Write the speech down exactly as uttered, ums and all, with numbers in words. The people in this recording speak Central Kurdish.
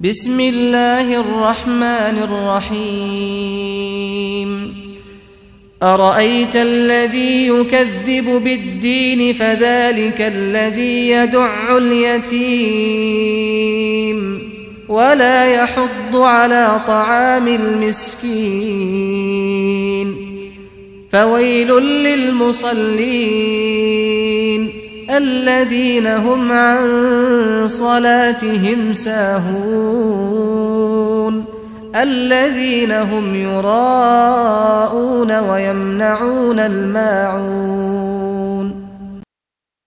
بسم الله الرحمن الرحيم أرأيت الذي يكذب بالدين فذلك الذي يدع اليتيم ولا يحض على طعام المسكين فويل للمصلين الذين هم عن صلاتهم ساهون الذين هم يراءون ويمنعون الماعون